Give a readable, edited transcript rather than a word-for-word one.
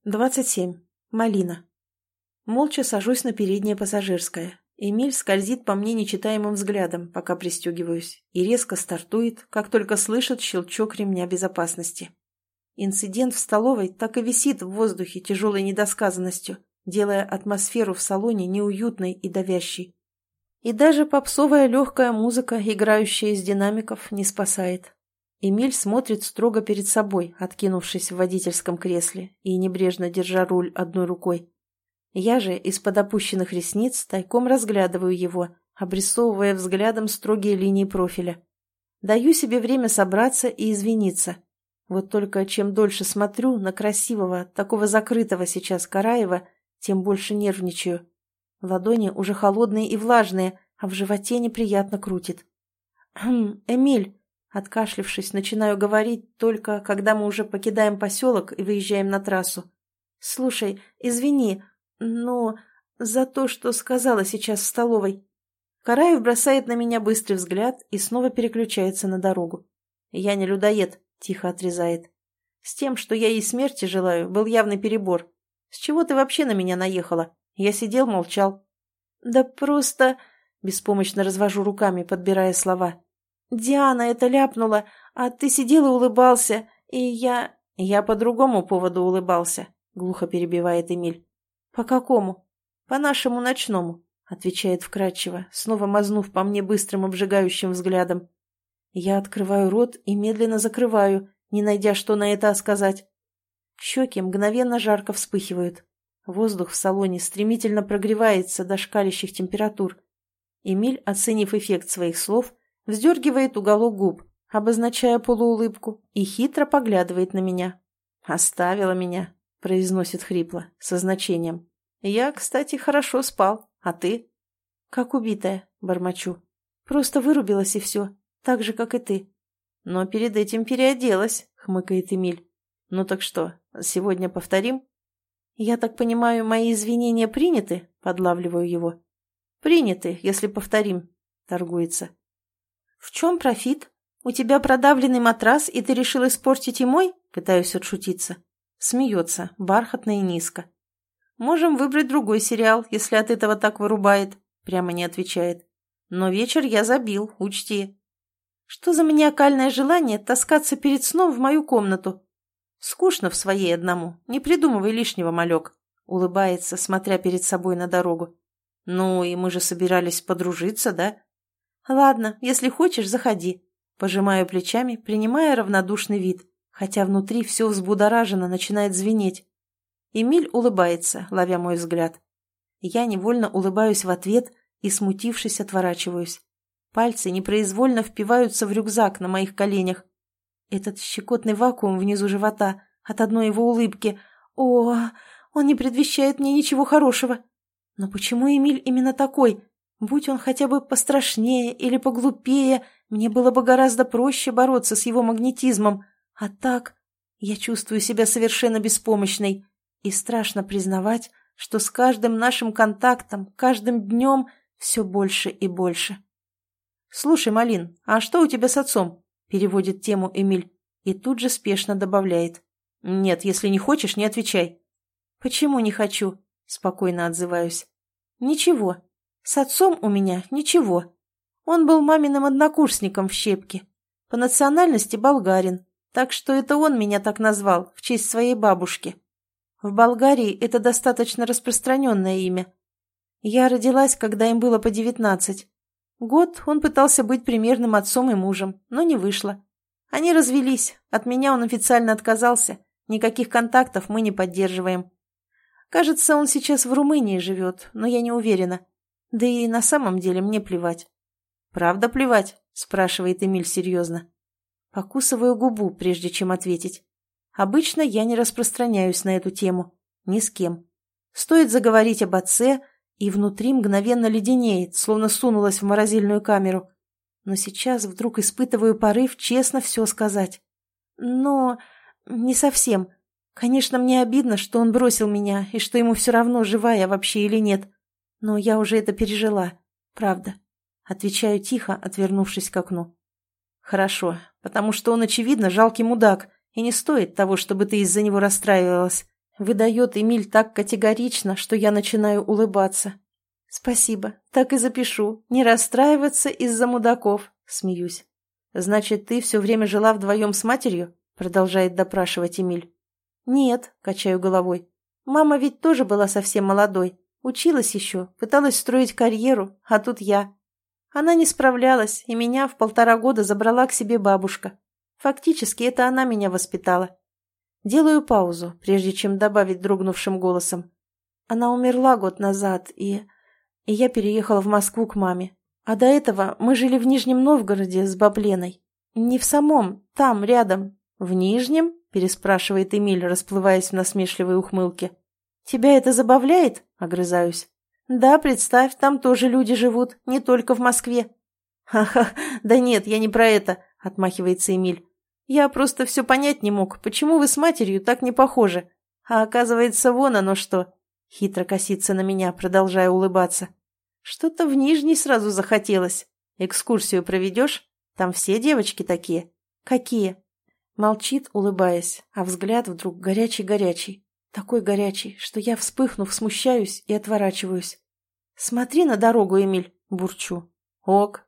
27. Малина. Молча сажусь на переднее пассажирское. Эмиль скользит по мне нечитаемым взглядом, пока пристегиваюсь, и резко стартует, как только слышит щелчок ремня безопасности. Инцидент в столовой так и висит в воздухе тяжелой недосказанностью, делая атмосферу в салоне неуютной и давящей. И даже попсовая легкая музыка, играющая из динамиков, не спасает. Эмиль смотрит строго перед собой, откинувшись в водительском кресле и небрежно держа руль одной рукой. Я же из-под опущенных ресниц тайком разглядываю его, обрисовывая взглядом строгие линии профиля. Даю себе время собраться и извиниться. Вот только чем дольше смотрю на красивого, такого закрытого сейчас Караева, тем больше нервничаю. Ладони уже холодные и влажные, а в животе неприятно крутит. Эмиль!» Откашлившись, начинаю говорить только, когда мы уже покидаем поселок и выезжаем на трассу. «Слушай, извини, но за то, что сказала сейчас в столовой». Караев бросает на меня быстрый взгляд и снова переключается на дорогу. «Я не людоед», — тихо отрезает. «С тем, что я ей смерти желаю, был явный перебор. С чего ты вообще на меня наехала? Я сидел, молчал». «Да просто...» — беспомощно развожу руками, подбирая слова. «Диана это ляпнула, а ты сидел и улыбался, и я...» «Я по другому поводу улыбался», — глухо перебивает Эмиль. «По какому?» «По нашему ночному», — отвечает вкратчиво, снова мазнув по мне быстрым обжигающим взглядом. Я открываю рот и медленно закрываю, не найдя, что на это сказать. Щеки мгновенно жарко вспыхивают. Воздух в салоне стремительно прогревается до шкалящих температур. Эмиль, оценив эффект своих слов, вздергивает уголок губ, обозначая полуулыбку, и хитро поглядывает на меня. «Оставила меня», — произносит хрипло, со значением. «Я, кстати, хорошо спал. А ты?» «Как убитая», — бормочу. «Просто вырубилась и все, так же, как и ты». «Но перед этим переоделась», — хмыкает Эмиль. «Ну так что, сегодня повторим?» «Я так понимаю, мои извинения приняты?» — подлавливаю его. «Приняты, если повторим», — торгуется. «В чем профит? У тебя продавленный матрас, и ты решил испортить и мой?» Пытаюсь отшутиться. Смеется, бархатно и низко. «Можем выбрать другой сериал, если от этого так вырубает», прямо не отвечает. «Но вечер я забил, учти». «Что за маниакальное желание таскаться перед сном в мою комнату?» «Скучно в своей одному, не придумывай лишнего, малек», улыбается, смотря перед собой на дорогу. «Ну, и мы же собирались подружиться, да?» «Ладно, если хочешь, заходи». Пожимаю плечами, принимая равнодушный вид, хотя внутри все взбудоражено, начинает звенеть. Эмиль улыбается, ловя мой взгляд. Я невольно улыбаюсь в ответ и, смутившись, отворачиваюсь. Пальцы непроизвольно впиваются в рюкзак на моих коленях. Этот щекотный вакуум внизу живота от одной его улыбки. О, он не предвещает мне ничего хорошего. Но почему Эмиль именно такой? Будь он хотя бы пострашнее или поглупее, мне было бы гораздо проще бороться с его магнетизмом. А так я чувствую себя совершенно беспомощной. И страшно признавать, что с каждым нашим контактом, каждым днем все больше и больше. «Слушай, Малин, а что у тебя с отцом?» – переводит тему Эмиль и тут же спешно добавляет. «Нет, если не хочешь, не отвечай». «Почему не хочу?» – спокойно отзываюсь. «Ничего. С отцом у меня ничего. Он был маминым однокурсником в Щепке. По национальности болгарин, так что это он меня так назвал в честь своей бабушки. В Болгарии это достаточно распространенное имя. Я родилась, когда им было по 19. Год он пытался быть примерным отцом и мужем, но не вышло. Они развелись, от меня он официально отказался, никаких контактов мы не поддерживаем. Кажется, он сейчас в Румынии живет, но я не уверена. Да и на самом деле мне плевать». «Правда плевать?» – спрашивает Эмиль серьезно. Покусываю губу, прежде чем ответить. Обычно я не распространяюсь на эту тему. Ни с кем. Стоит заговорить об отце, и внутри мгновенно леденеет, словно сунулась в морозильную камеру. Но сейчас вдруг испытываю порыв честно все сказать. Но не совсем. Конечно, мне обидно, что он бросил меня, и что ему все равно, жива я вообще или нет. Но я уже это пережила. Правда. Отвечаю тихо, отвернувшись к окну. «Хорошо, потому что он, очевидно, жалкий мудак, и не стоит того, чтобы ты из-за него расстраивалась. Выдает Эмиль так категорично, что я начинаю улыбаться. «Спасибо, так и запишу. Не расстраиваться из-за мудаков», — смеюсь. «Значит, ты все время жила вдвоем с матерью?» — продолжает допрашивать Эмиль. «Нет», — качаю головой. «Мама ведь тоже была совсем молодой. Училась еще, пыталась строить карьеру, а тут я. Она не справлялась, и меня в 1,5 года забрала к себе бабушка. Фактически, это она меня воспитала». Делаю паузу, прежде чем добавить дрогнувшим голосом. Она умерла год назад, и я переехала в Москву к маме. А до этого мы жили в Нижнем Новгороде с бабленой. Не в самом, там, рядом. «В Нижнем?» – переспрашивает Эмиль, расплываясь в насмешливой ухмылке. «Тебя это забавляет?» – огрызаюсь. «Да, представь, там тоже люди живут, не только в Москве». «Ха-ха, да нет, я не про это», – отмахивается Эмиль. «Я просто все понять не мог, почему вы с матерью так не похожи. А оказывается, вон оно что». Хитро косится на меня, продолжая улыбаться. «Что-то в Нижний сразу захотелось. Экскурсию проведешь? Там все девочки такие». «Какие?» Молчит, улыбаясь, а взгляд вдруг горячий-горячий. Такой горячий, что я, вспыхнув, смущаюсь и отворачиваюсь. «Смотри на дорогу, Эмиль», — бурчу. «Ок»,